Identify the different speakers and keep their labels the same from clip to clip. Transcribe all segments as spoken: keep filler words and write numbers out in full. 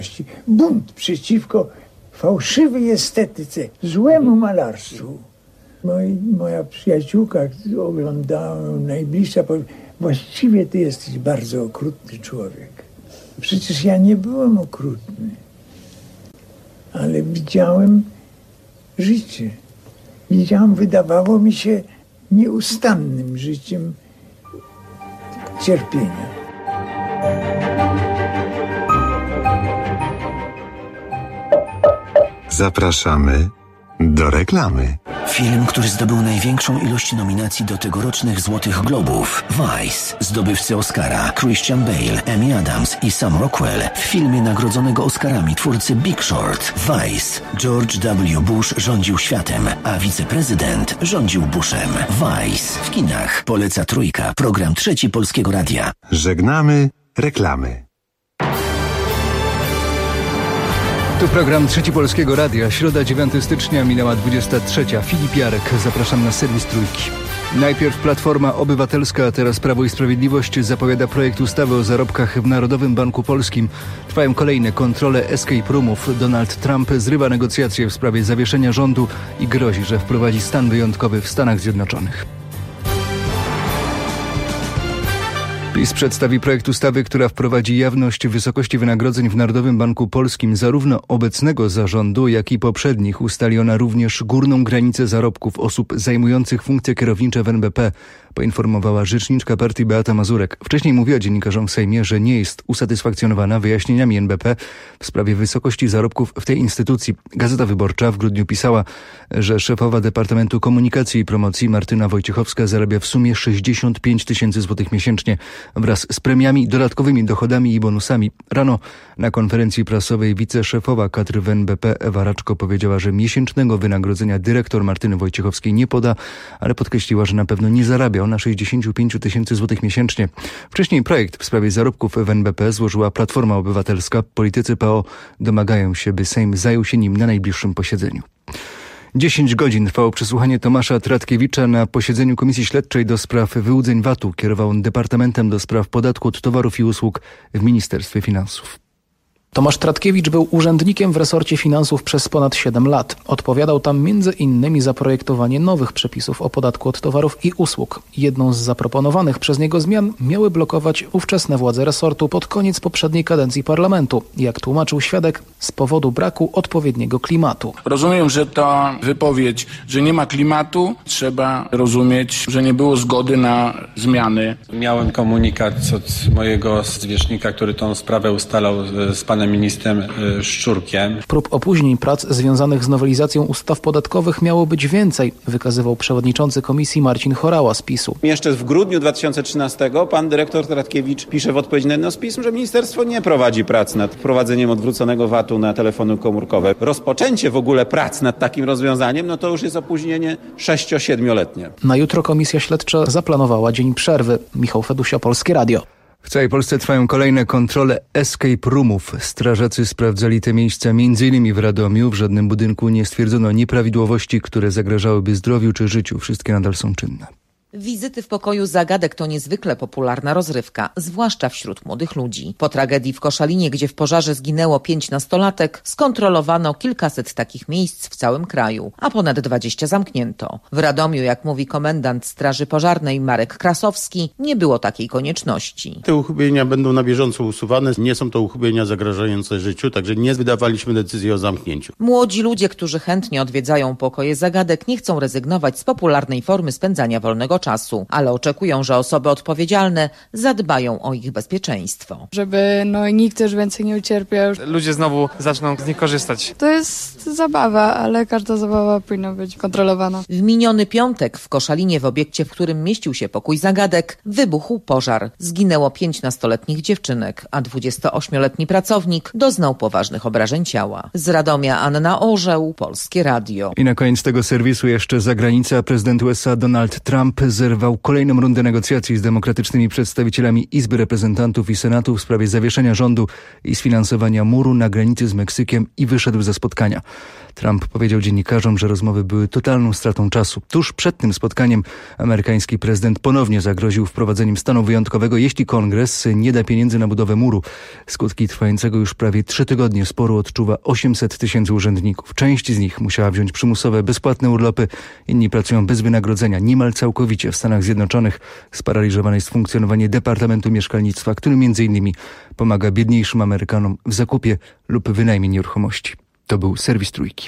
Speaker 1: Bunt przeciwko fałszywej estetyce, złemu malarstwu. Moi, moja przyjaciółka oglądała, najbliższa, powie, właściwie ty jesteś bardzo okrutny człowiek. Przecież ja nie byłem okrutny, ale widziałem życie. Widziałem, wydawało mi się, nieustannym życiem cierpienia.
Speaker 2: Zapraszamy do reklamy.
Speaker 3: Film, który zdobył największą ilość nominacji do tegorocznych Złotych Globów. Vice. Zdobywcy Oscara Christian Bale, Amy Adams i Sam Rockwell. W filmie nagrodzonego Oscarami twórcy Big Short. Vice. George W. Bush rządził światem, a wiceprezydent rządził Bushem. Vice. W kinach. Poleca Trójka. Program Trzeci Polskiego Radia.
Speaker 2: Żegnamy reklamy.
Speaker 4: Tu program Trzeci Polskiego Radia. Środa dziewiątego stycznia, minęła dwudziesta trzecia. Filip Jarek, zapraszam na serwis Trójki. Najpierw Platforma Obywatelska, a teraz Prawo i Sprawiedliwość zapowiada projekt ustawy o zarobkach w Narodowym Banku Polskim. Trwają kolejne kontrole escape roomów. Donald Trump zrywa negocjacje w sprawie zawieszenia rządu i grozi, że wprowadzi stan wyjątkowy w Stanach Zjednoczonych. PiS przedstawi projekt ustawy, która wprowadzi jawność wysokości wynagrodzeń w Narodowym Banku Polskim. Zarówno obecnego zarządu, jak i poprzednich ustali ona również górną granicę zarobków osób zajmujących funkcje kierownicze w N B P, poinformowała rzeczniczka partii Beata Mazurek. Wcześniej mówiła dziennikarzom w Sejmie, że nie jest usatysfakcjonowana wyjaśnieniami N B P w sprawie wysokości zarobków w tej instytucji. Gazeta Wyborcza w grudniu pisała, że szefowa Departamentu Komunikacji i Promocji Martyna Wojciechowska zarabia w sumie sześćdziesiąt pięć tysięcy złotych miesięcznie wraz z premiami, dodatkowymi dochodami i bonusami. Rano na konferencji prasowej wiceszefowa kadry w N B P Ewa Raczko powiedziała, że miesięcznego wynagrodzenia dyrektor Martyny Wojciechowskiej nie poda, ale podkreśliła, że na pewno nie zarabia ona sześćdziesiąt pięć tysięcy złotych miesięcznie. Wcześniej projekt w sprawie zarobków w N B P złożyła Platforma Obywatelska. Politycy P O domagają się, by Sejm zajął się nim na najbliższym posiedzeniu. dziesięć godzin trwało przesłuchanie Tomasza Tratkiewicza na posiedzeniu Komisji Śledczej do spraw wyłudzeń V A T-u. Kierował on Departamentem do spraw podatku od towarów i usług w Ministerstwie Finansów.
Speaker 5: Tomasz Tratkiewicz był urzędnikiem w resorcie finansów przez ponad siedem lat. Odpowiadał tam między innymi za projektowanie nowych przepisów o podatku od towarów i usług. Jedną z zaproponowanych przez niego zmian miały blokować ówczesne władze resortu pod koniec poprzedniej kadencji parlamentu. Jak tłumaczył świadek, z powodu braku odpowiedniego klimatu.
Speaker 6: Rozumiem, że ta wypowiedź, że nie ma klimatu, trzeba rozumieć, że nie było zgody na zmiany.
Speaker 7: Miałem komunikat od mojego zwierzchnika, który tą sprawę ustalał z panem ministrem Szczurkiem.
Speaker 5: Prób opóźnień prac związanych z nowelizacją ustaw podatkowych miało być więcej, wykazywał przewodniczący komisji Marcin Horała z PiSu.
Speaker 8: Jeszcze w grudniu dwa tysiące trzynastego pan dyrektor Tratkiewicz pisze w odpowiedzi na jedno z pism, że ministerstwo nie prowadzi prac nad wprowadzeniem odwróconego V A T-u na telefony komórkowe. Rozpoczęcie w ogóle prac nad takim rozwiązaniem, no to już jest opóźnienie sześcio-siedmioletnie.
Speaker 5: Na jutro komisja śledcza zaplanowała dzień przerwy. Michał Fedusio, Polskie Radio.
Speaker 4: W całej Polsce trwają kolejne kontrole escape roomów. Strażacy sprawdzali te miejsca między innymi w Radomiu. W żadnym budynku nie stwierdzono nieprawidłowości, które zagrażałyby zdrowiu czy życiu. Wszystkie nadal są czynne.
Speaker 9: Wizyty w pokoju zagadek to niezwykle popularna rozrywka, zwłaszcza wśród młodych ludzi. Po tragedii w Koszalinie, gdzie w pożarze zginęło pięć nastolatek, skontrolowano kilkaset takich miejsc w całym kraju, a ponad dwadzieścia zamknięto. W Radomiu, jak mówi komendant Straży Pożarnej Marek Krasowski, nie było takiej konieczności.
Speaker 10: Te uchybienia będą na bieżąco usuwane. Nie są to uchybienia zagrażające życiu, także nie wydawaliśmy decyzji o zamknięciu.
Speaker 9: Młodzi ludzie, którzy chętnie odwiedzają pokoje zagadek, nie chcą rezygnować z popularnej formy spędzania wolnego czasu, ale oczekują, że osoby odpowiedzialne zadbają o ich bezpieczeństwo.
Speaker 11: Żeby no nikt też więcej nie ucierpiał.
Speaker 12: Ludzie znowu zaczną z nich korzystać.
Speaker 11: To jest zabawa, ale każda zabawa powinna być kontrolowana.
Speaker 9: W miniony piątek w Koszalinie, w obiekcie, w którym mieścił się pokój zagadek, wybuchł pożar. Zginęło pięć nastoletnich dziewczynek, a dwudziestoośmioletni pracownik doznał poważnych obrażeń ciała. Z Radomia Anna Orzeł, Polskie Radio.
Speaker 4: I na koniec tego serwisu jeszcze zagranica. Prezydent U S A Donald Trump zerwał kolejną rundę negocjacji z demokratycznymi przedstawicielami Izby Reprezentantów i Senatu w sprawie zawieszenia rządu i sfinansowania muru na granicy z Meksykiem i wyszedł ze spotkania. Trump powiedział dziennikarzom, że rozmowy były totalną stratą czasu. Tuż przed tym spotkaniem amerykański prezydent ponownie zagroził wprowadzeniem stanu wyjątkowego, jeśli Kongres nie da pieniędzy na budowę muru. Skutki trwającego już prawie trzy tygodnie sporu odczuwa osiemset tysięcy urzędników. Część z nich musiała wziąć przymusowe, bezpłatne urlopy. Inni pracują bez wynagrodzenia. Niemal całkowicie w Stanach Zjednoczonych sparaliżowane jest funkcjonowanie Departamentu Mieszkalnictwa, który między innymi pomaga biedniejszym Amerykanom w zakupie lub wynajmie nieruchomości. To był serwis Trójki.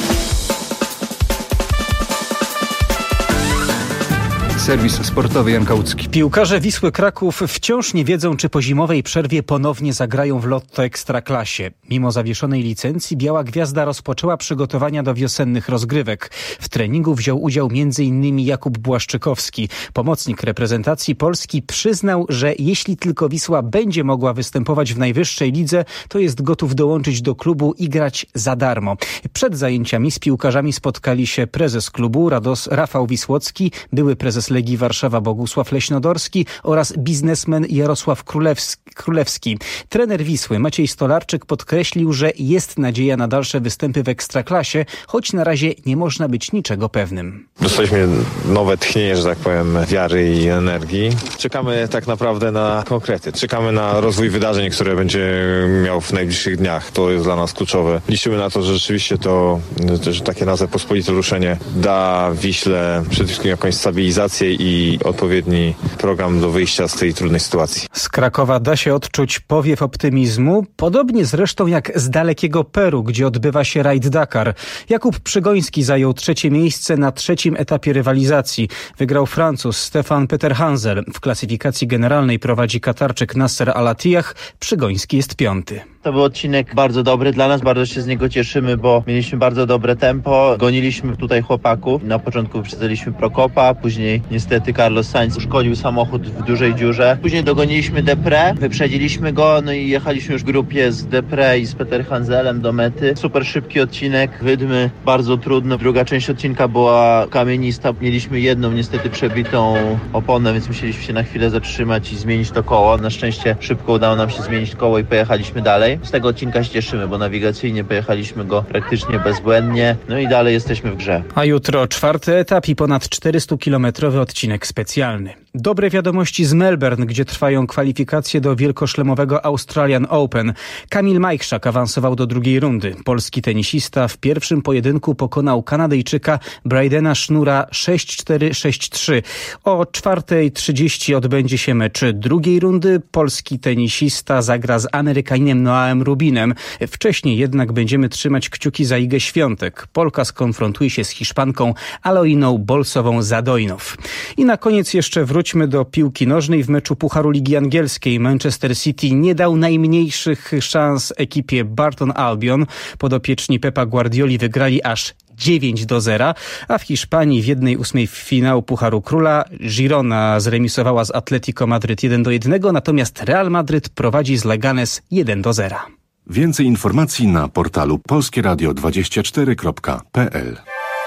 Speaker 4: Serwis sportowy Jan Kałucki.
Speaker 13: Piłkarze Wisły Kraków wciąż nie wiedzą, czy po zimowej przerwie ponownie zagrają w Lotto Ekstraklasie. Mimo zawieszonej licencji Biała Gwiazda rozpoczęła przygotowania do wiosennych rozgrywek. W treningu wziął udział między innymi Jakub Błaszczykowski. Pomocnik reprezentacji Polski przyznał, że jeśli tylko Wisła będzie mogła występować w najwyższej lidze, to jest gotów dołączyć do klubu i grać za darmo. Przed zajęciami z piłkarzami spotkali się prezes klubu Rados Rafał Wisłocki, były prezes Legii Warszawa Bogusław Leśnodorski oraz biznesmen Jarosław Królewski. Królewski. Trener Wisły Maciej Stolarczyk podkreślił, że jest nadzieja na dalsze występy w Ekstraklasie, choć na razie nie można być niczego pewnym.
Speaker 14: Dostaliśmy nowe tchnienie, że tak powiem, wiary i energii. Czekamy tak naprawdę na konkrety. Czekamy na rozwój wydarzeń, które będzie miał w najbliższych dniach. To jest dla nas kluczowe. Liczymy na to, że rzeczywiście to, że takie nazwę pospolite ruszenie da Wiśle przede wszystkim jakąś stabilizację i odpowiedni program do wyjścia z tej trudnej sytuacji.
Speaker 13: Z Krakowa da się odczuć powiew optymizmu, podobnie zresztą jak z dalekiego Peru, gdzie odbywa się rajd Dakar. Jakub Przygoński zajął trzecie miejsce na trzecim etapie rywalizacji. Wygrał Francuz Stefan Peter Hansel. W klasyfikacji generalnej prowadzi Katarczyk Nasser Al-Attiyah. Przygoński jest piąty.
Speaker 15: To był odcinek bardzo dobry dla nas, bardzo się z niego cieszymy, bo mieliśmy bardzo dobre tempo, goniliśmy tutaj chłopaków. Na początku wyprzedzaliśmy Prokopa, później niestety Carlos Sainz uszkodził samochód w dużej dziurze. Później dogoniliśmy Depré, wyprzedziliśmy go, no i jechaliśmy już w grupie z Depré i z Peter Hanselem do mety. Super szybki odcinek, wydmy bardzo trudno. Druga część odcinka była kamienista, mieliśmy jedną niestety przebitą oponę, więc musieliśmy się na chwilę zatrzymać i zmienić to koło. Na szczęście szybko udało nam się zmienić koło i pojechaliśmy dalej. Z tego odcinka się cieszymy, bo nawigacyjnie pojechaliśmy go praktycznie bezbłędnie, no i dalej jesteśmy w grze.
Speaker 13: A jutro czwarty etap i ponad czterystukilometrowy odcinek specjalny. Dobre wiadomości z Melbourne, gdzie trwają kwalifikacje do wielkoszlemowego Australian Open. Kamil Majchrzak awansował do drugiej rundy. Polski tenisista w pierwszym pojedynku pokonał Kanadyjczyka Brydena Sznura sześć cztery sześć trzy. O czwartej trzydzieści odbędzie się mecz drugiej rundy. Polski tenisista zagra z Amerykaninem Noahem Rubinem. Wcześniej jednak będziemy trzymać kciuki za Igę Świątek. Polka skonfrontuje się z Hiszpanką Aloiną Bolsową-Zadojnow. I na koniec jeszcze wróćmy do piłki nożnej. W meczu Pucharu Ligi Angielskiej Manchester City nie dał najmniejszych szans ekipie Burton Albion. Podopieczni Pepa Guardioli wygrali aż dziewięć do zera, a w Hiszpanii w jednej ósmej finału Pucharu Króla Girona zremisowała z Atletico Madryt jeden do jednego, natomiast Real Madryt prowadzi z Leganes jeden do zera.
Speaker 16: Więcej informacji na portalu polskie radio dwadzieścia cztery kropka p l.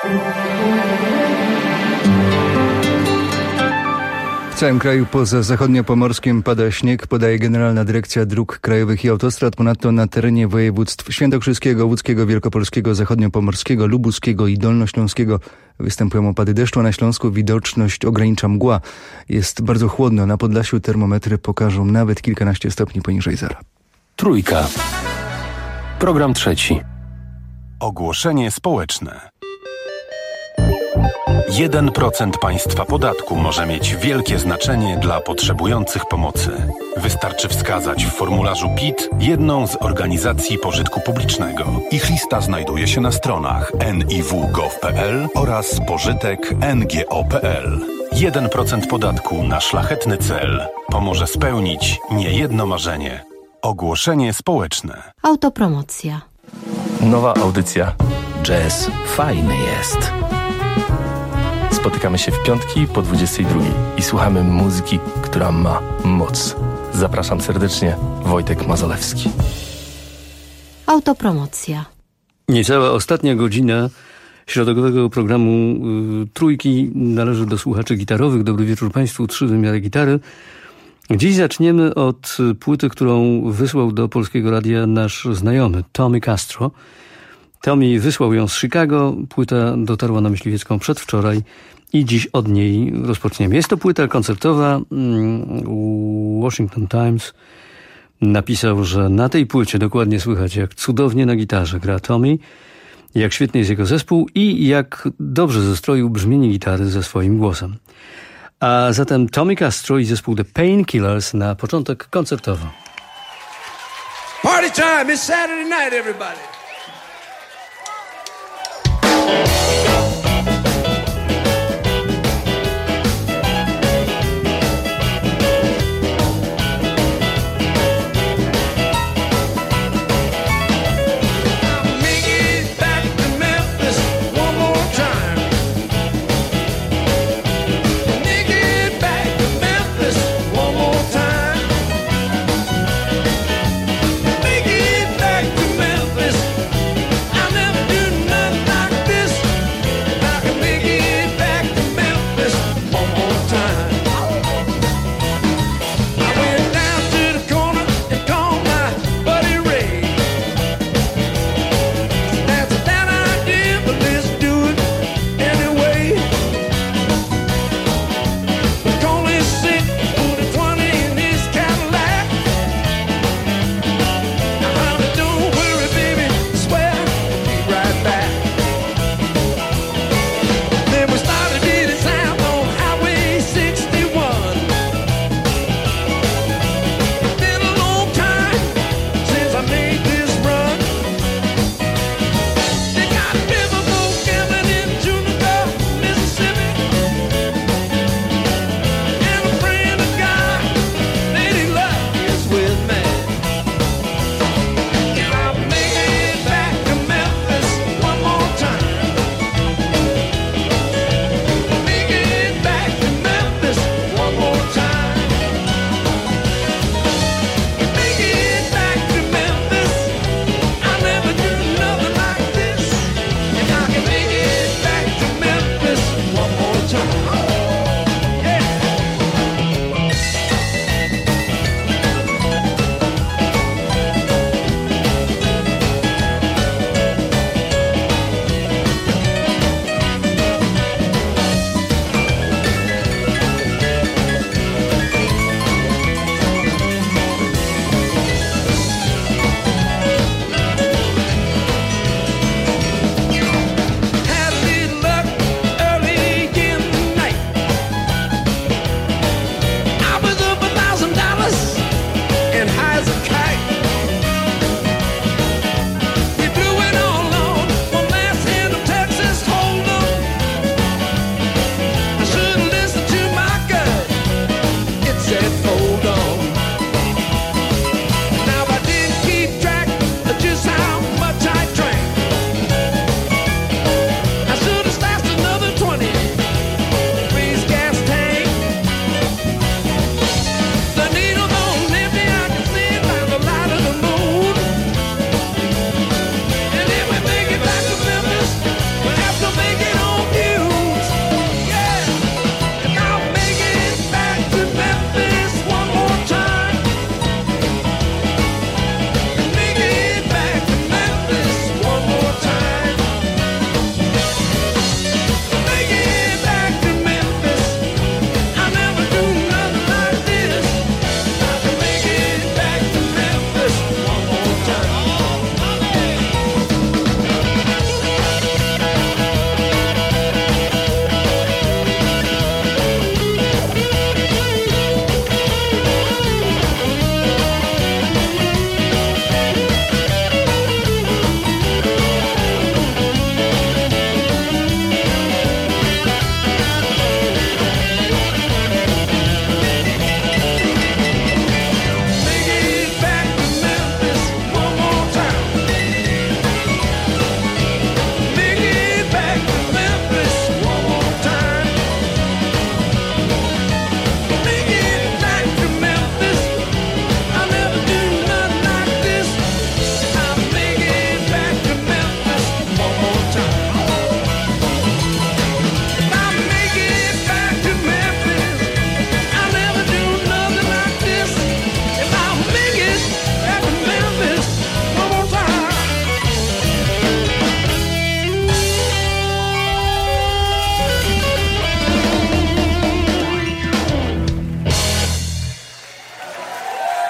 Speaker 4: W całym kraju poza zachodniopomorskiem pada śnieg, podaje Generalna Dyrekcja Dróg Krajowych i Autostrad. Ponadto na terenie województw świętokrzyskiego, łódzkiego, wielkopolskiego, zachodniopomorskiego, lubuskiego i dolnośląskiego występują opady deszczu. Na Śląsku widoczność ogranicza mgła. Jest bardzo chłodno. Na Podlasiu termometry pokażą nawet kilkanaście stopni poniżej zera.
Speaker 17: Trójka. Program trzeci.
Speaker 16: Ogłoszenie społeczne. jeden procent państwa podatku może mieć wielkie znaczenie dla potrzebujących pomocy. Wystarczy wskazać w formularzu P I T jedną z organizacji pożytku publicznego. Ich lista znajduje się na stronach en i w kropka gov kropka p l oraz pożytek kropka n g o kropka p l. jeden procent podatku na szlachetny cel pomoże spełnić niejedno marzenie. Ogłoszenie społeczne.
Speaker 18: Autopromocja.
Speaker 17: Nowa audycja. Jazz fajny jest. Spotykamy się w piątki po dwudziestej drugiej i słuchamy muzyki, która ma moc. Zapraszam serdecznie, Wojtek Mazolewski.
Speaker 18: Autopromocja.
Speaker 19: Niecała ostatnia godzina
Speaker 18: środowego programu y, Trójki. Należy do słuchaczy gitarowych. Dobry wieczór Państwu. Trzy wymiary gitary. Dziś zaczniemy od płyty, którą wysłał do Polskiego Radia nasz znajomy Tommy Castro. Tommy wysłał ją z Chicago. Płyta dotarła na Myśliwiecką przedwczoraj i dziś od niej rozpoczniemy. Jest to płyta koncertowa. Washington Times napisał, że na tej płycie dokładnie słychać, jak cudownie na gitarze gra Tommy, jak świetny jest jego zespół i jak dobrze zestroił brzmienie gitary ze swoim głosem. A zatem Tommy Castro i zespół The Painkillers na początek koncertowo.
Speaker 19: Party time, it's Saturday night, everybody. Memphis.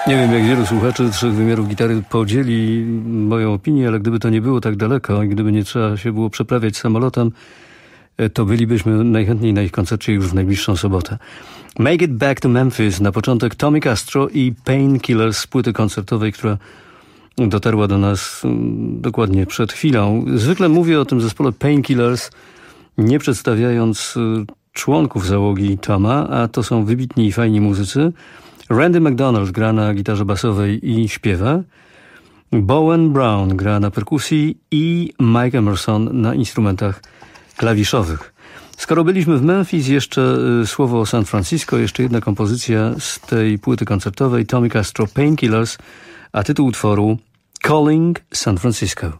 Speaker 18: Nie wiem, jak wielu słuchaczy Trzech Wymiarów Gitary podzieli moją opinię, ale gdyby to nie było tak daleko i gdyby nie trzeba się było przeprawiać samolotem, to bylibyśmy najchętniej na ich koncercie już w najbliższą sobotę. Make It Back to Memphis, na początek Tommy Castro i Painkillers z płyty koncertowej, która dotarła do nas dokładnie przed chwilą. Zwykle mówię o tym zespole Painkillers, nie przedstawiając członków załogi Toma, a to są wybitni i fajni muzycy. Randy McDonald gra na gitarze basowej i śpiewa. Bowen Brown gra na perkusji i Mike Emerson na instrumentach klawiszowych. Skoro byliśmy w Memphis, jeszcze y, słowo o San Francisco, jeszcze jedna kompozycja z tej płyty koncertowej Tommy Castro Painkillers, a tytuł utworu Calling San Francisco.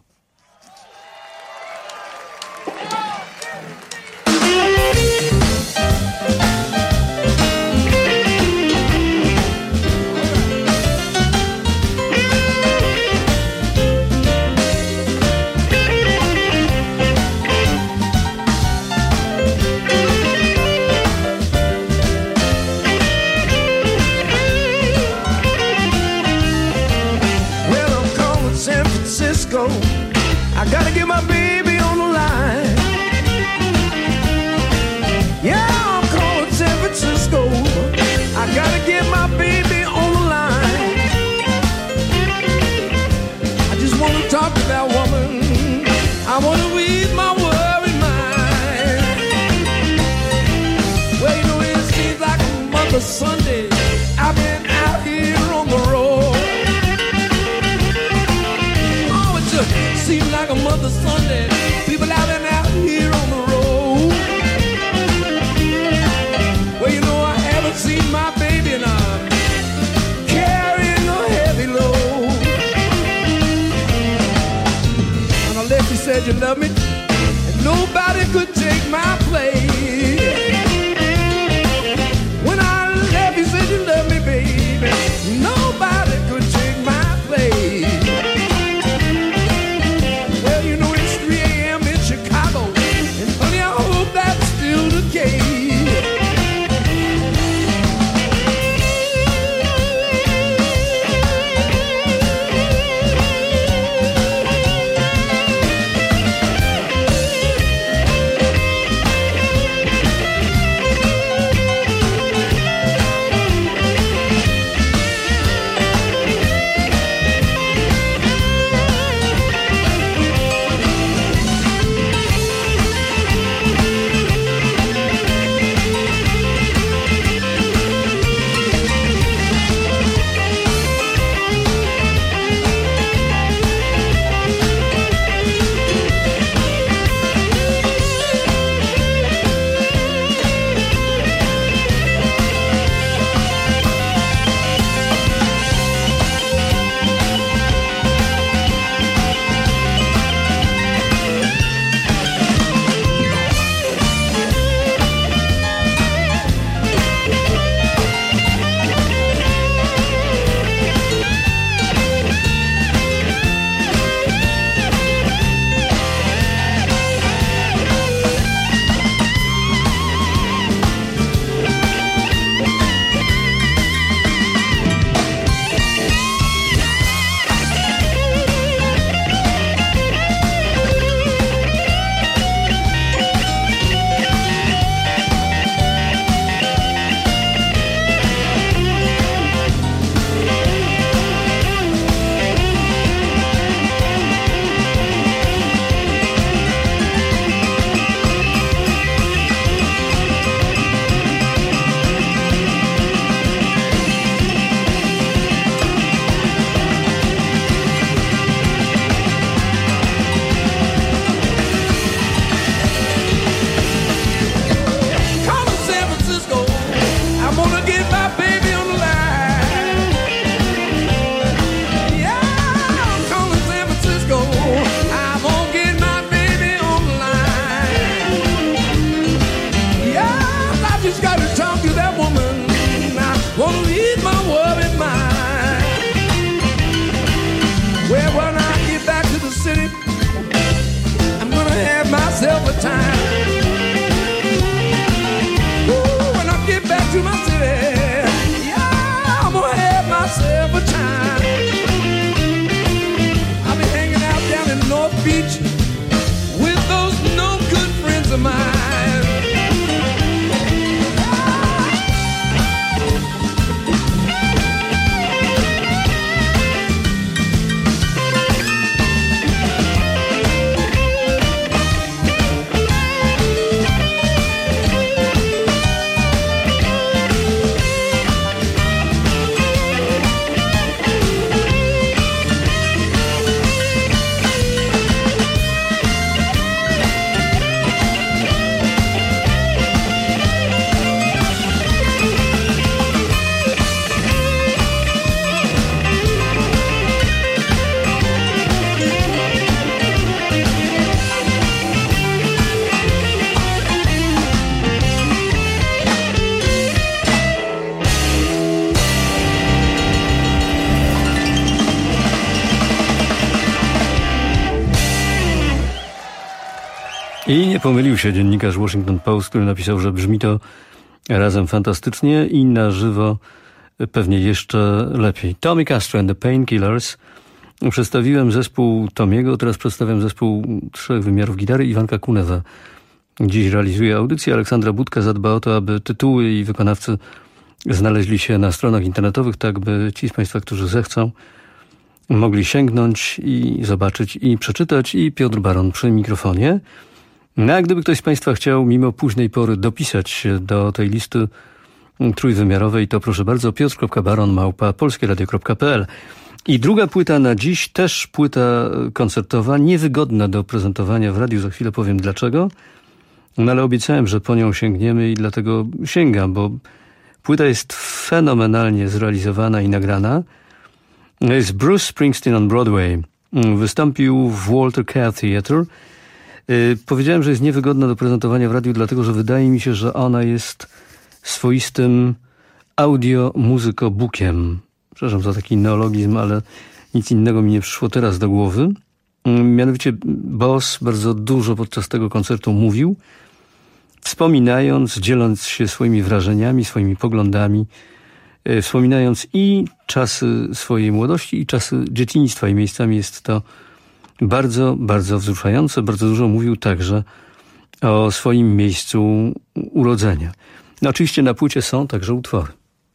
Speaker 19: I gotta get my baby on the line. Yeah, I'm calling San Francisco. I gotta get my baby on the line. I just wanna talk to that woman. I wanna ease my worried mind. Well, you know, it seems like a month of Sunday I've been out here on the road. Seems like a month of Sunday, people have been out here on the road. Well, you know, I haven't seen my baby and I'm carrying a heavy load. And I left, you said you love me, and nobody could take my place. When I left, you said you love me, baby, nobody could take my place. beach with those no good friends of mine.
Speaker 18: I nie pomylił się dziennikarz Washington Post, który napisał, że brzmi to razem fantastycznie i na żywo pewnie jeszcze lepiej. Tommy Castro and the Painkillers. Przedstawiłem zespół Tomiego, teraz przedstawiam zespół trzech wymiarów gitary. Iwanka Kunewa dziś realizuje audycję. Aleksandra Budka zadba o to, aby tytuły i wykonawcy znaleźli się na stronach internetowych, tak by ci z Państwa, którzy zechcą, mogli sięgnąć i zobaczyć i przeczytać. I Piotr Baron przy mikrofonie. No a gdyby ktoś z Państwa chciał mimo późnej pory dopisać się do tej listy trójwymiarowej, to proszę bardzo, piotr kropka baron małpa polskieradio kropka p l. I druga płyta na dziś, też płyta koncertowa, niewygodna do prezentowania w radiu, za chwilę powiem dlaczego, no ale obiecałem, że po nią sięgniemy i dlatego sięgam, bo płyta jest fenomenalnie zrealizowana i nagrana. Jest Bruce Springsteen on Broadway. Wystąpił w Walter Kerr Theatre. Powiedziałem, że jest niewygodna do prezentowania w radiu, dlatego że wydaje mi się, że ona jest swoistym audio-muzyko-bookiem. Przepraszam za taki neologizm, ale nic innego mi nie przyszło teraz do głowy. Mianowicie Boss bardzo dużo podczas tego koncertu mówił, wspominając, dzieląc się swoimi wrażeniami, swoimi poglądami, wspominając i czasy swojej młodości, i czasy dzieciństwa. I miejscami jest to bardzo, bardzo wzruszające. Bardzo dużo mówił także o swoim miejscu urodzenia. No oczywiście na płycie są także utwory.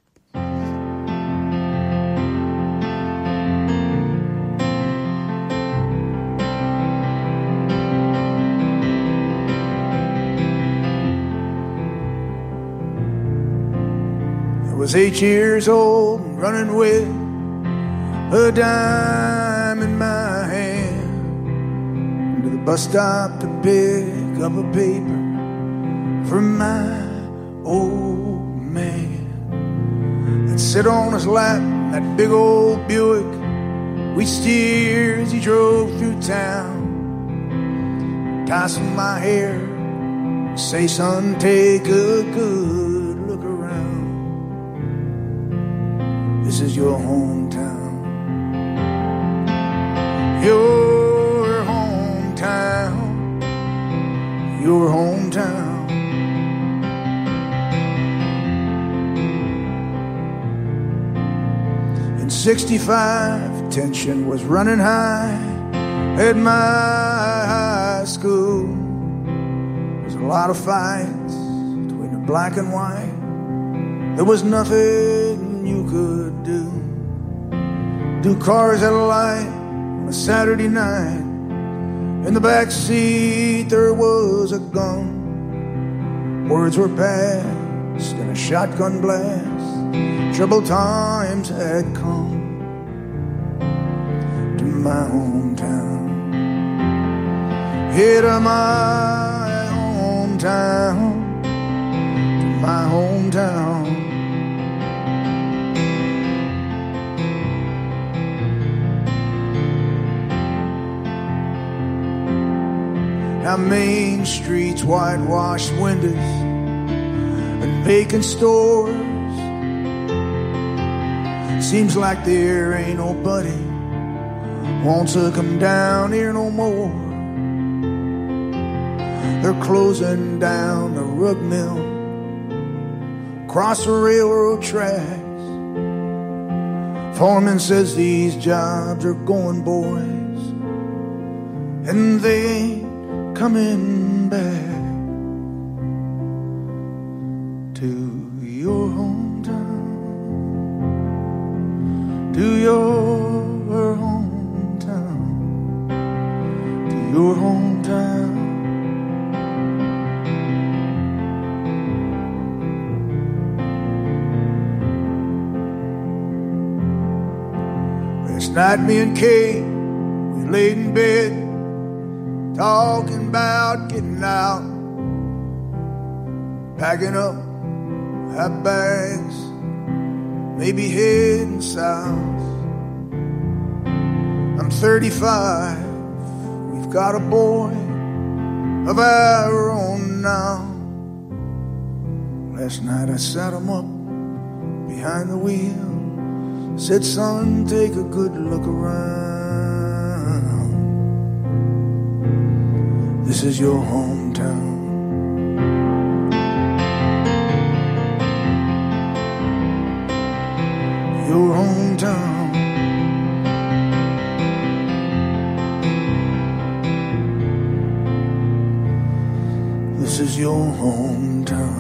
Speaker 20: I was eight years old, running with a dime in my hand to the bus stop to pick up a paper from my old man. I'd sit on his lap in that big old Buick we steer as he drove through town, tossing my hair, say son, take a good look around. This is your hometown, your hometown, your hometown. In sixty-five, tension was running high at my high school. There's a lot of fights between the black and white. There was nothing you could do. Two cars at a light on a Saturday night. In the back seat there was a gun. Words were passed in a shotgun blast. Troubled times had come to my hometown. Here to my hometown, to my hometown. Now Main Street's whitewashed windows and vacant stores. Seems like there ain't nobody wants to come down here no more. They're closing down the rug mill, across the railroad tracks. Foreman says these jobs are going, boys, and they ain't coming back to your hometown, to your hometown, to your hometown. Last night me and Kate, we laid in bed, talking about getting out, packing up our bags, maybe heading south. I'm thirty-five, we've got a boy of our own now. Last night I sat him up behind the wheel, said, son, take a good look around. This is your hometown. Your hometown. This is your hometown.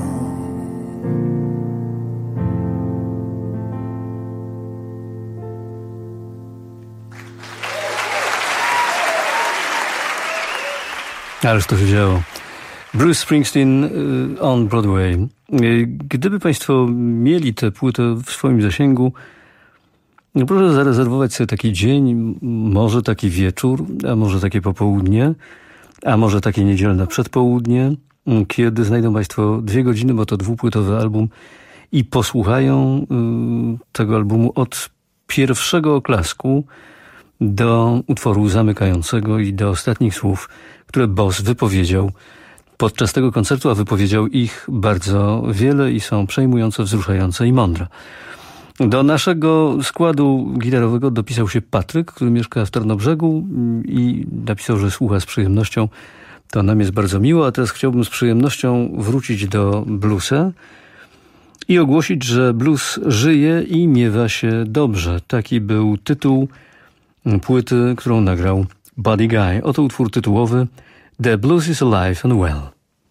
Speaker 18: Ależ to się działo. Bruce Springsteen on Broadway. Gdyby Państwo mieli tę płytę w swoim zasięgu, proszę zarezerwować sobie taki dzień, może taki wieczór, a może takie popołudnie, a może takie niedzielne przedpołudnie, kiedy znajdą Państwo dwie godziny, bo to dwupłytowy album, i posłuchają tego albumu od pierwszego oklasku do utworu zamykającego i do ostatnich słów, które Boss wypowiedział podczas tego koncertu, a wypowiedział ich bardzo wiele i są przejmujące, wzruszające i mądre. Do naszego składu gitarowego dopisał się Patryk, który mieszka w Tarnobrzegu i napisał, że słucha z przyjemnością. To nam jest bardzo miło, a teraz chciałbym z przyjemnością wrócić do bluesa i ogłosić, że blues żyje i miewa się dobrze. Taki był tytuł płyty, którą nagrał Buddy Guy. Oto utwór tytułowy The Blues is Alive and Well.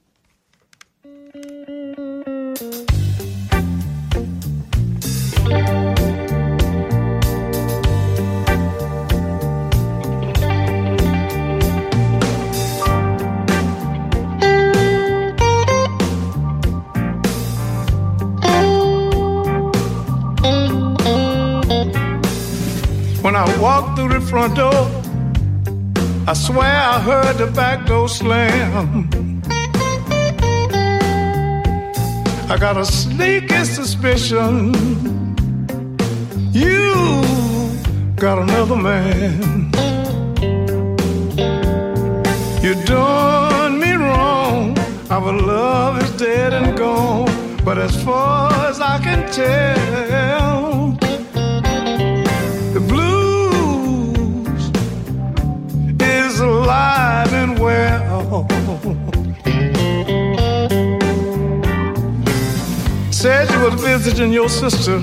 Speaker 19: When I walked through the front door, I swear I heard the back door slam. I got a sneaky suspicion you got another man. You done me wrong. Our love is dead and gone. But as far as I can tell, the blues is alive and well. Said you was visiting your sister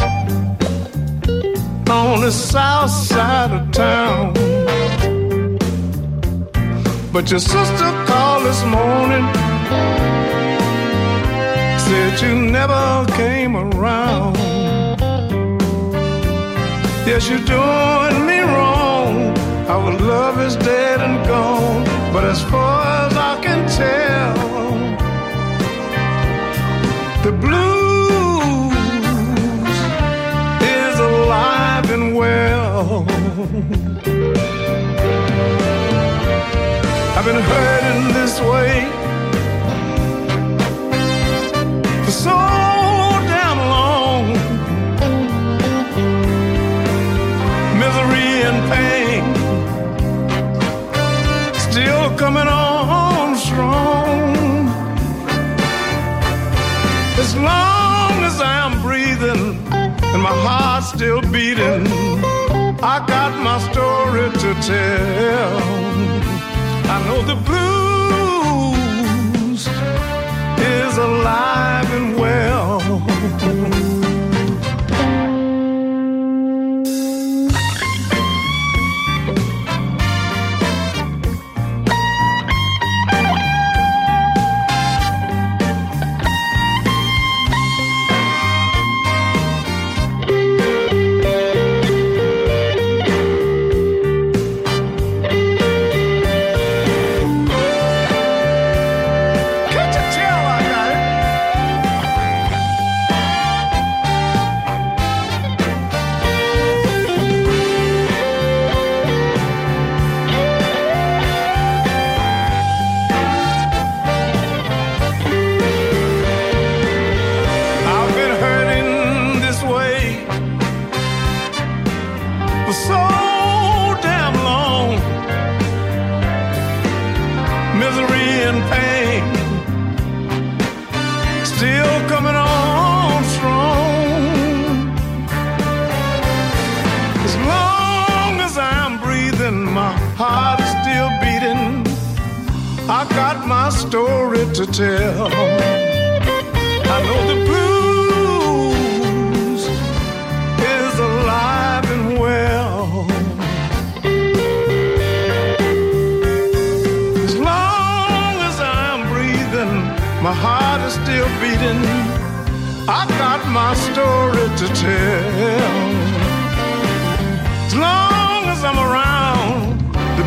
Speaker 19: on the south side of town, but your sister called this morning, said you never came around. Yes, you're doing me wrong. Our love is dead and gone. But as far as I can tell, the blues is alive and well. I've been hurting this way for so damn long. Misery and pain still coming on strong. As long as I'm breathing and my heart's still beating, I got my story to tell. I know the blues is alive and well. pain, still coming on strong. As long as I'm breathing, my heart is still beating. I got my story to tell. I know the blues is alive and well. As long as I'm breathing, my heart is still beating. I got my story to tell. As long as I'm around, the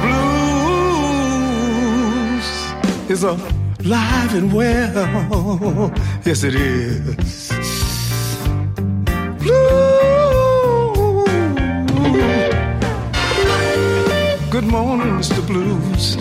Speaker 19: blues is alive and well. Yes, it is. Blues. Good morning, Mister Blues.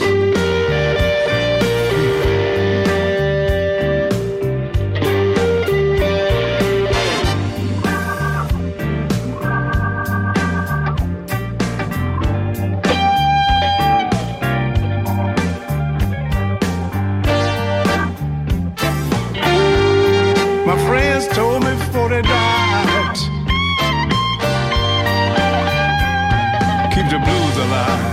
Speaker 19: My friends told me before they died, keep the blues alive.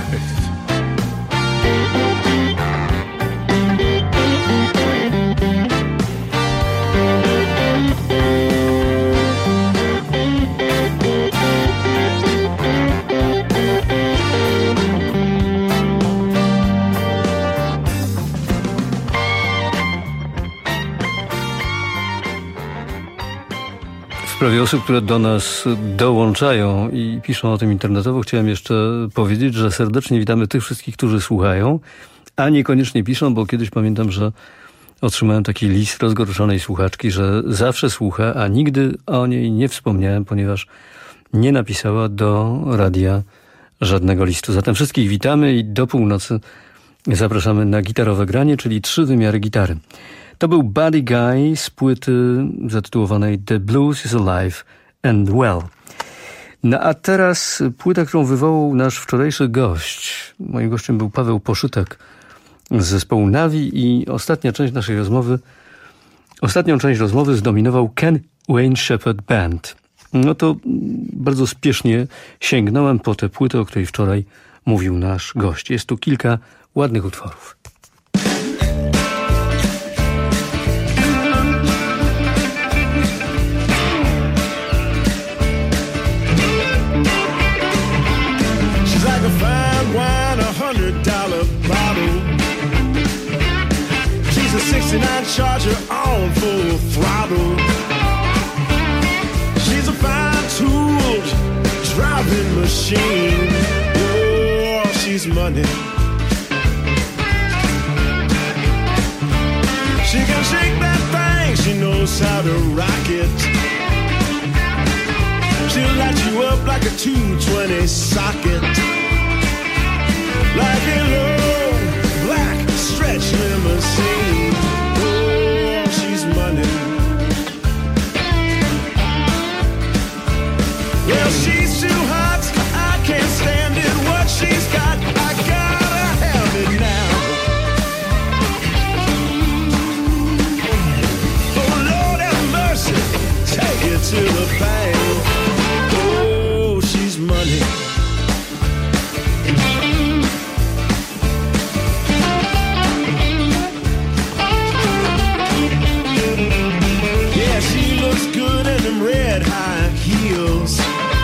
Speaker 18: W sprawie osób, które do nas dołączają i piszą o tym internetowo, chciałem jeszcze powiedzieć, że serdecznie witamy tych wszystkich, którzy słuchają, a niekoniecznie piszą, bo kiedyś pamiętam, że otrzymałem taki list rozgoryczonej słuchaczki, że zawsze słucha, a nigdy o niej nie wspomniałem, ponieważ nie napisała do radia żadnego listu. Zatem wszystkich witamy i do północy zapraszamy na gitarowe granie, czyli trzy wymiary gitary. To był Buddy Guy z płyty zatytułowanej The Blues is Alive and Well. No a teraz płyta, którą wywołał nasz wczorajszy gość. Moim gościem był Paweł Poszytek z zespołu Navi i ostatnia część naszej rozmowy, ostatnią część rozmowy zdominował Ken Wayne Shepherd Band. No to bardzo spiesznie sięgnąłem po tę płytę, o której wczoraj mówił nasz gość. Jest tu kilka ładnych utworów.
Speaker 19: sixty-nine Charger on full throttle. She's a fine-tooled driving machine. Oh, she's money. She can shake that thing, she knows how to rock it. She'll light you up like a two twenty socket. Like a low black stretch limousine. Oh, she's money. Well, she's too hot, I can't stand it. What she's got, I gotta have it now. Oh, Lord have mercy, take it to the bank. Oh, she's money. Red high heels.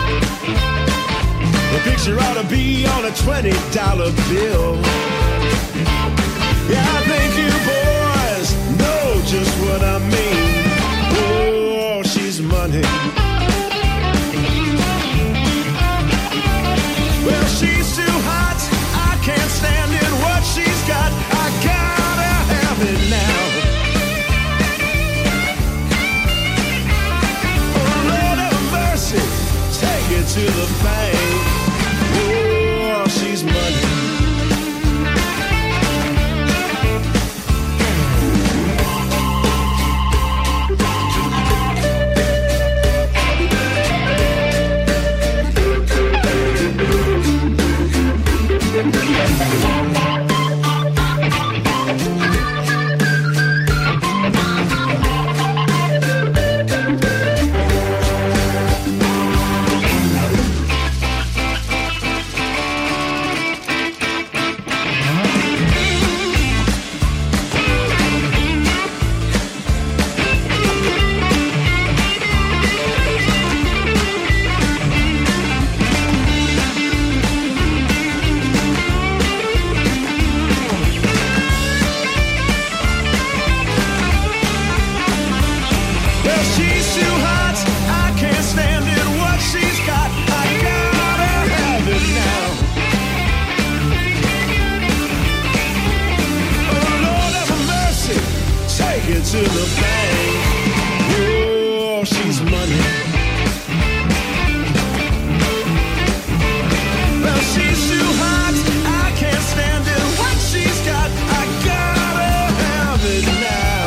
Speaker 19: The picture ought to be on a twenty dollar bill. Yeah, I think you boys know just what I mean. Oh, she's money. Well, she's too hot, I can't stand it. What she's got, I gotta have it now. Take it to the bank. Oh, she's money. to the bank. Oh, she's money. Well, she's too hot, I can't stand it. What she's got, I gotta have it now.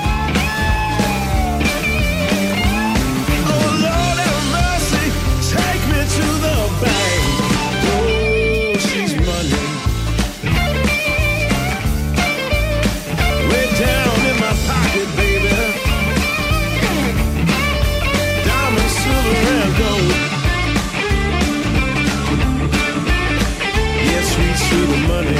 Speaker 19: Oh, Lord have mercy, take me to the bank. Oh, she's money. Way down in my pocket, baby. Diamond, silver, and gold. Yeah, sweet, sweet money.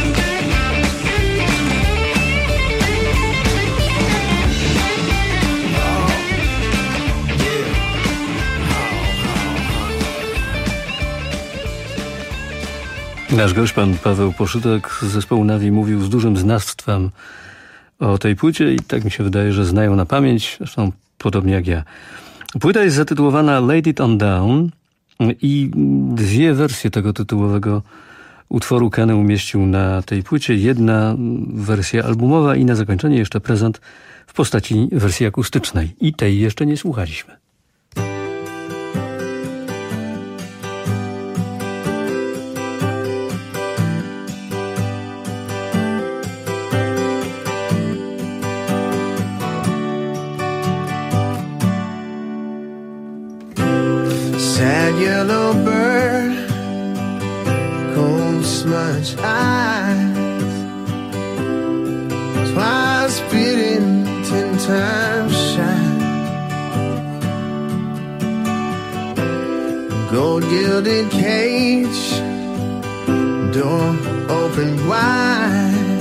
Speaker 18: Nasz gość, pan Paweł Poszytek z zespołu Navi, mówił z dużym znawstwem o tej płycie i tak mi się wydaje, że znają na pamięć, zresztą podobnie jak ja. Płyta jest zatytułowana Laid It On Down i dwie wersje tego tytułowego utworu Kenny umieścił na tej płycie. Jedna wersja albumowa i na zakończenie jeszcze prezent w postaci wersji akustycznej. I tej jeszcze nie słuchaliśmy.
Speaker 20: Sad yellow bird, cold smudge eyes, twice bitten, ten times shy. Gold gilded cage, door open wide.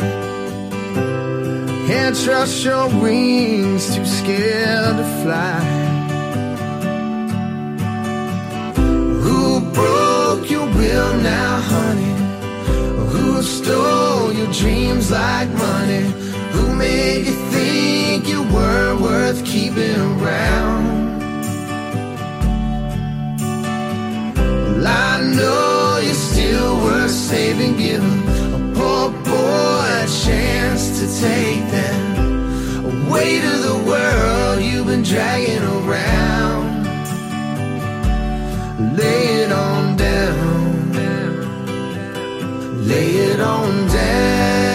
Speaker 20: Can't trust your wings, too scared to fly. Who broke your will now, honey? Who stole your dreams like money? Who made you think you were worth keeping around? Well, I know you're still worth saving, giving a poor boy a chance to take that weight of the world you've been dragging around. Lay it on down, lay it on down.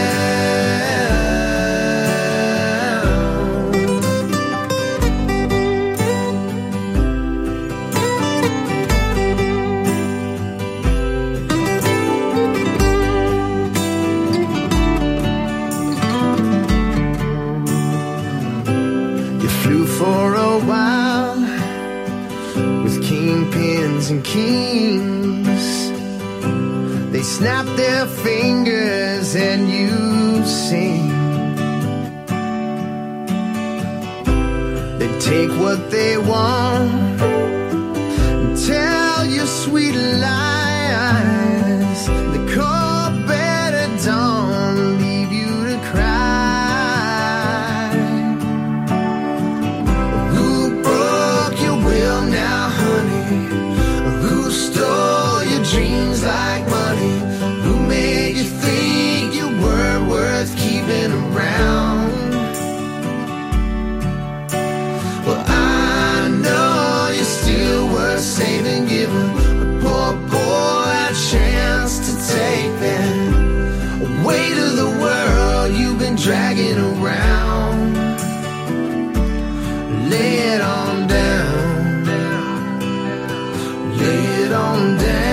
Speaker 20: You flew for a while with kingpins and kings. They snap their fingers and you sing. They take what they want and tell you sweet lies. They call bed at dawn, leave you to cry. Who broke your will now, honey? Who stole your dreams like money? Who made you think you weren't worth keeping around? Well, I know you're still worth saving, giving a poor boy a chance to take that weight of the world you've been dragging around. Lay it on down, lay it on down.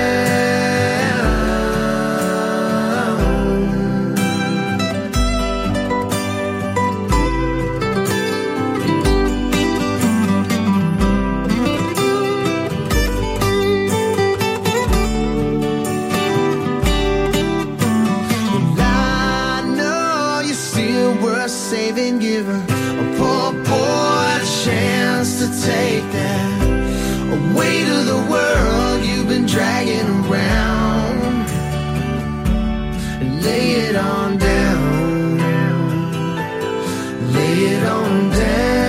Speaker 20: Well, I know you're still worth saving, give a poor boy a chance to take that weight of the world you've been dragging around. Lay it on down, lay it on down.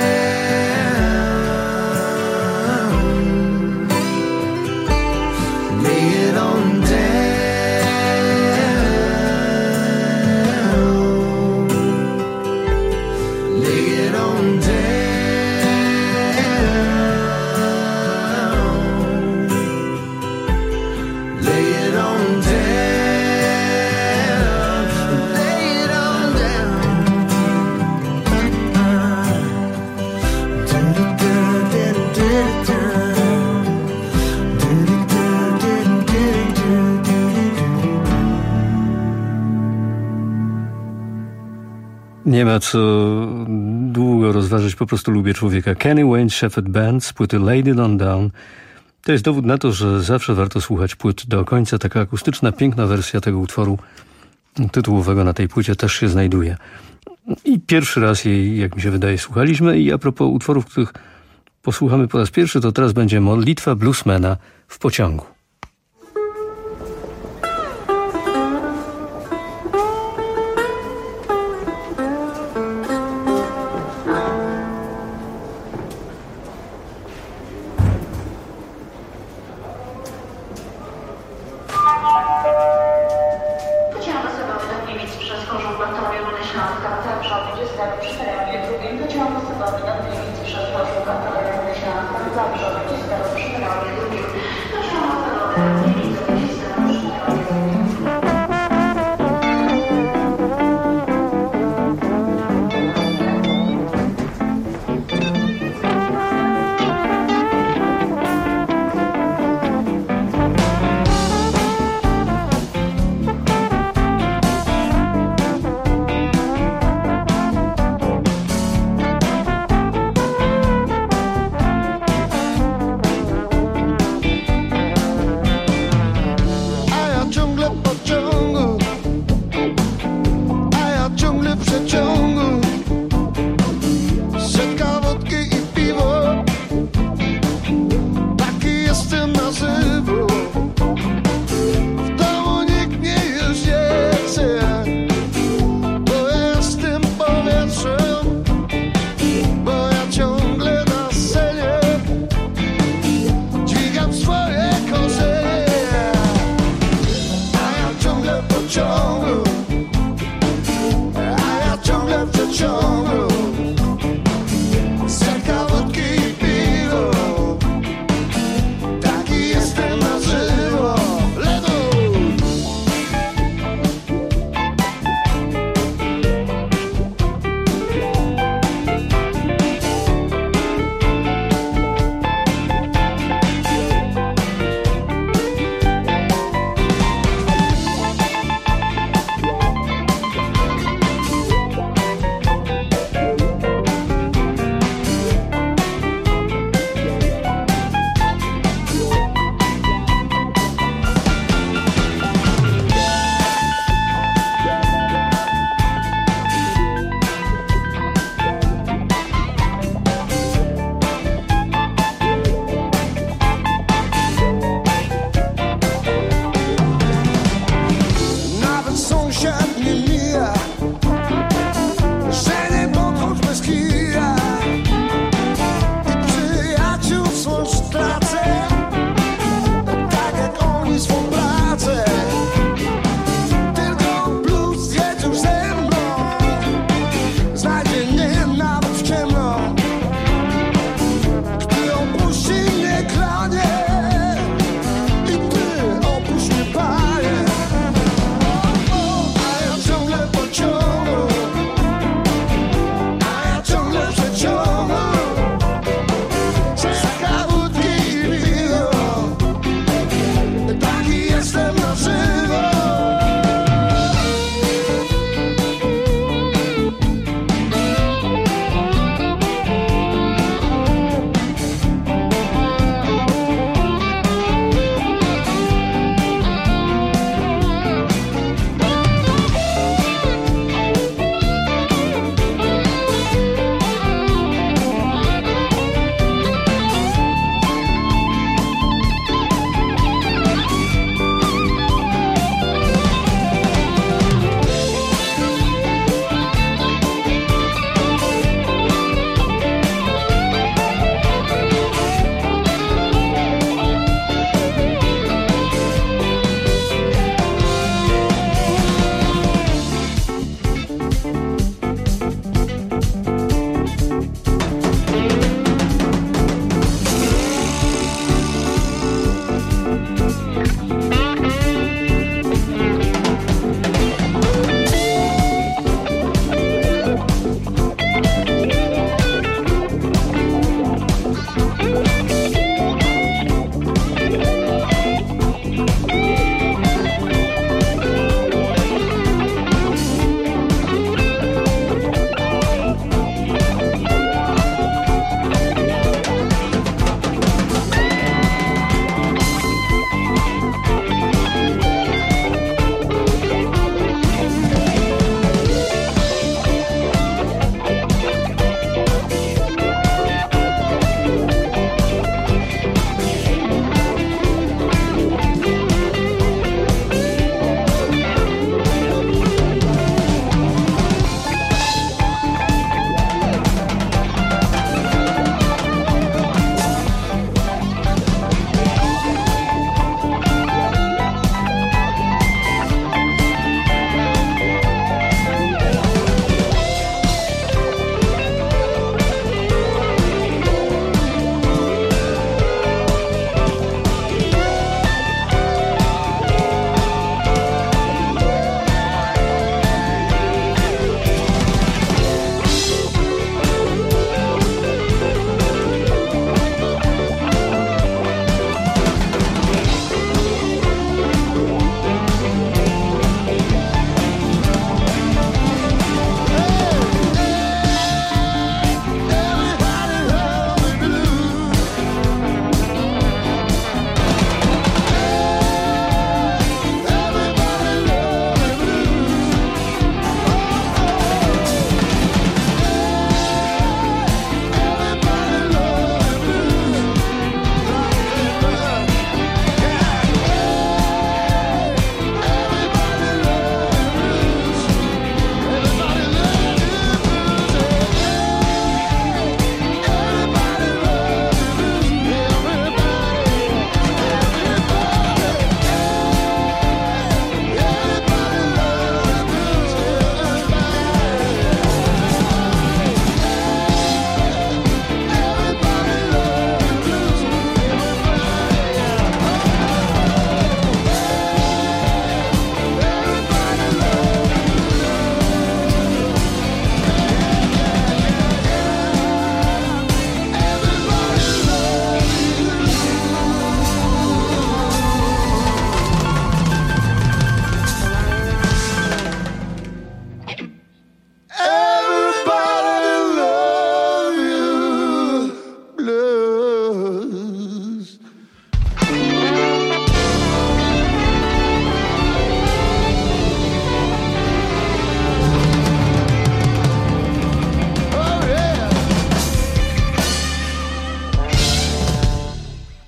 Speaker 20: Lay it on down.
Speaker 18: Nie ma co długo rozważyć, po prostu lubię człowieka. Kenny Wayne Shepherd Band z płyty Laid It On Down. To jest dowód na to, że zawsze warto słuchać płyt do końca. Taka akustyczna, piękna wersja tego utworu tytułowego na tej płycie też się znajduje. I pierwszy raz jej, jak mi się wydaje, słuchaliśmy. I a propos utworów, których posłuchamy po raz pierwszy, to teraz będzie modlitwa bluesmana w pociągu.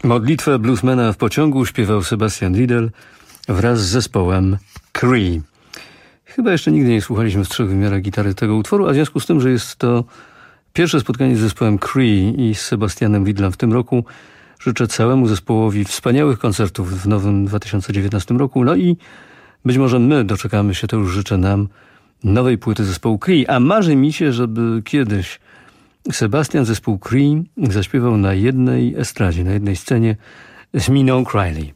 Speaker 18: Modlitwę bluesmana w pociągu śpiewał Sebastian Liedl wraz z zespołem Cree. Chyba jeszcze nigdy nie słuchaliśmy w trzech wymiarach gitary tego utworu, a w związku z tym, że jest to pierwsze spotkanie z zespołem Cree i z Sebastianem Liedlem w tym roku, życzę całemu zespołowi wspaniałych koncertów w nowym dwa tysiące dziewiętnastym roku. No i być może my doczekamy się, to już życzę nam, nowej płyty zespołu Cree. A marzy mi się, żeby kiedyś Sebastian, zespół Cree, zaśpiewał na jednej estradzie, na jednej scenie z Miną Criley.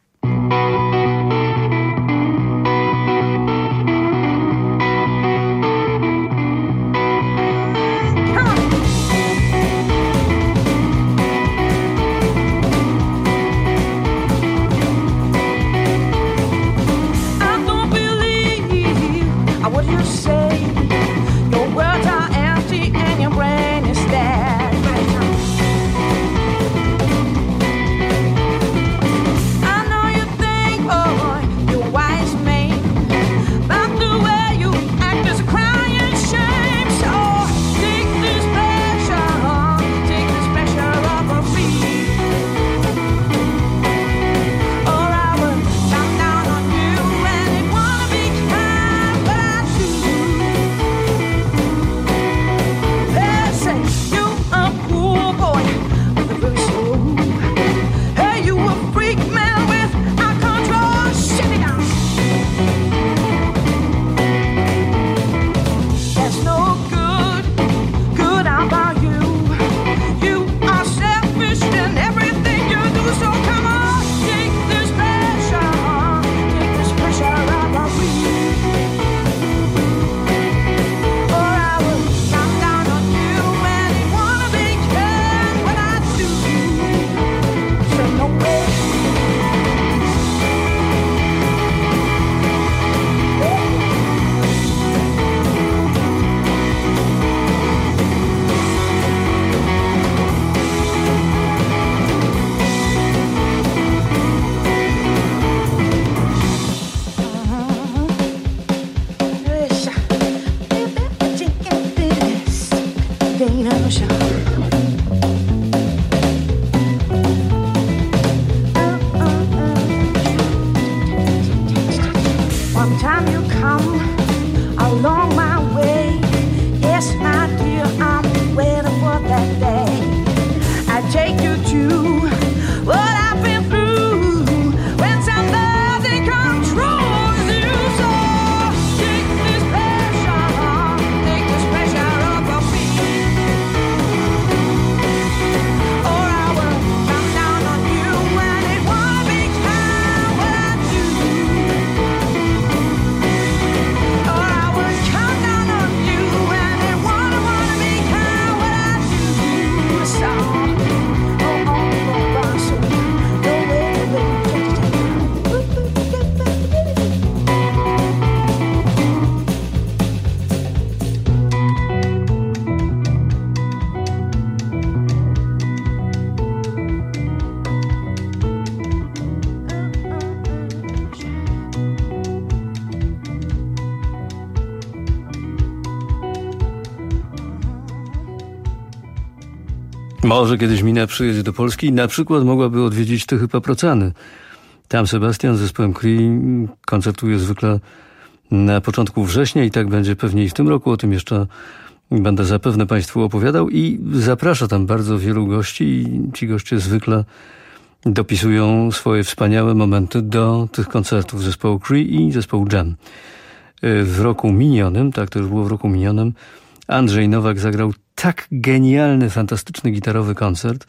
Speaker 18: Może kiedyś Mina przyjedzie do Polski i na przykład mogłaby odwiedzić Tychy Paprocany. Tam Sebastian z zespołem Cree koncertuje zwykle na początku września i tak będzie pewnie i w tym roku. O tym jeszcze będę zapewne Państwu opowiadał i zaprasza tam bardzo wielu gości i ci goście zwykle dopisują swoje wspaniałe momenty do tych koncertów zespołu Cree i zespołu Jam. W roku minionym, tak to już było w roku minionym, Andrzej Nowak zagrał tak genialny, fantastyczny gitarowy koncert,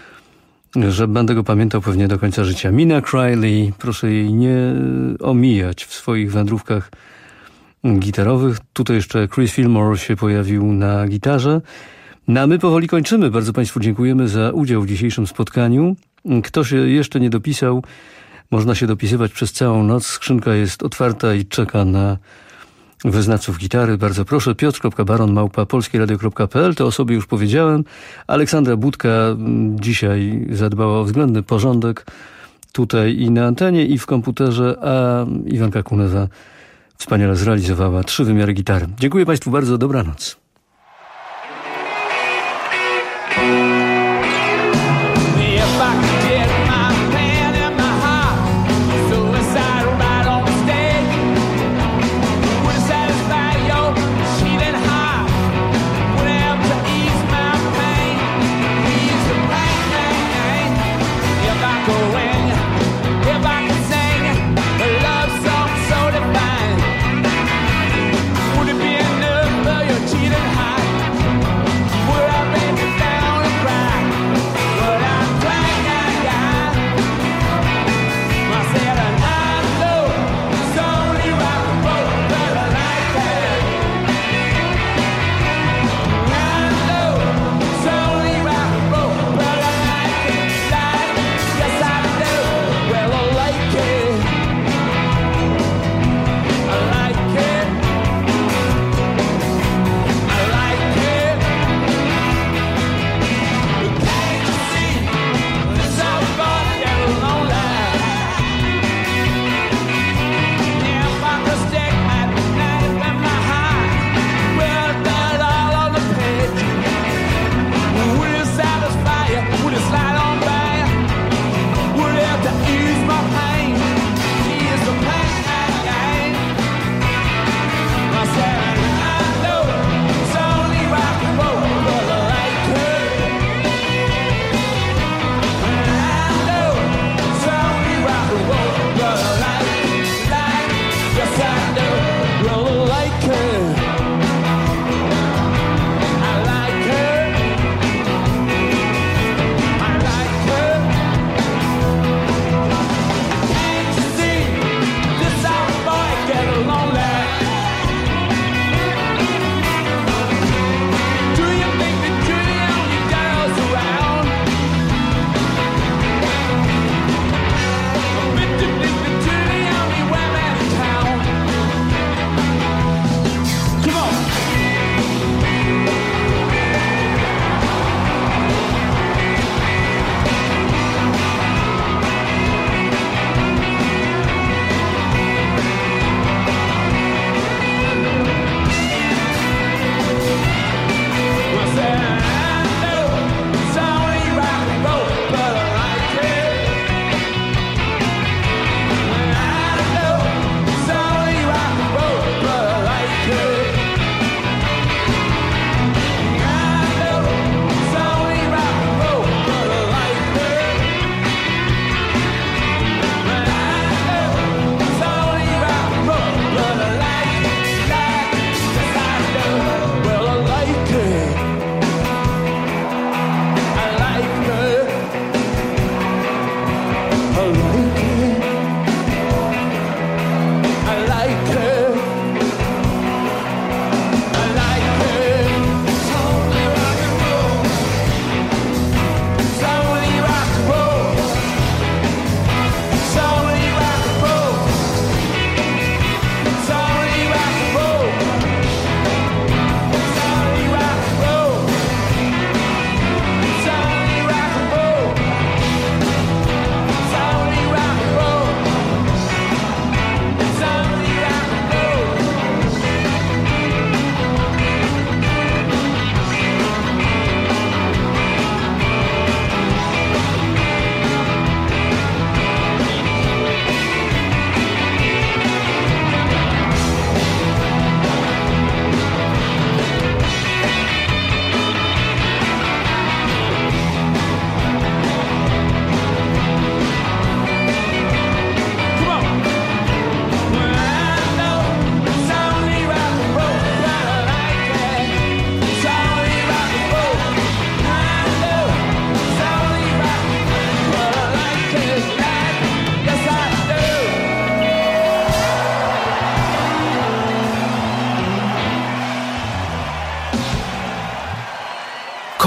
Speaker 18: że będę go pamiętał pewnie do końca życia. Mina Criley, proszę jej nie omijać w swoich wędrówkach gitarowych. Tutaj jeszcze Chris Fillmore się pojawił na gitarze. No a my powoli kończymy. Bardzo Państwu dziękujemy za udział w dzisiejszym spotkaniu. Kto się jeszcze nie dopisał, można się dopisywać przez całą noc. Skrzynka jest otwarta i czeka na wyznawców gitary. Bardzo proszę. Piotr kropka baron małpa polskieradio kropka p l. To o sobie już powiedziałem. Aleksandra Budka dzisiaj zadbała o względny porządek tutaj i na antenie, i w komputerze, a Iwanka Kunewa wspaniale zrealizowała trzy wymiary gitary. Dziękuję Państwu bardzo. Dobranoc.
Speaker 19: If I could get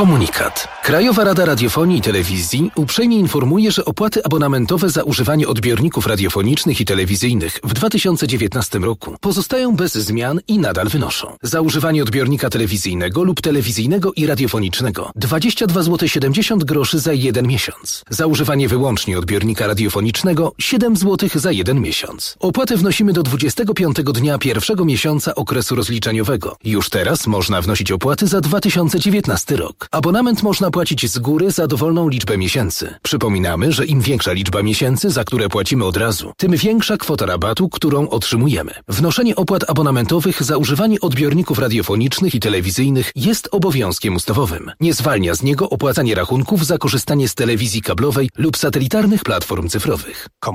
Speaker 21: Komunikat. Krajowa Rada Radiofonii i Telewizji uprzejmie informuje, że opłaty abonamentowe za używanie odbiorników radiofonicznych i telewizyjnych w dwa tysiące dziewiętnastym roku pozostają bez zmian i nadal wynoszą. Za używanie odbiornika telewizyjnego lub telewizyjnego i radiofonicznego dwadzieścia dwa złote siedemdziesiąt groszy za jeden miesiąc. Za używanie wyłącznie odbiornika radiofonicznego siedem złotych za jeden miesiąc. Opłatę wnosimy do dwudziestego piątego dnia pierwszego miesiąca okresu rozliczeniowego. Już teraz można wnosić opłaty za dwa tysiące dziewiętnasty rok. Abonament można płacić z góry za dowolną liczbę miesięcy. Przypominamy, że im większa liczba miesięcy, za które płacimy od razu, tym większa kwota rabatu, którą otrzymujemy. Wnoszenie opłat abonamentowych za używanie odbiorników radiofonicznych i telewizyjnych jest obowiązkiem ustawowym. Nie zwalnia z niego opłacanie rachunków za korzystanie z telewizji kablowej lub satelitarnych platform cyfrowych.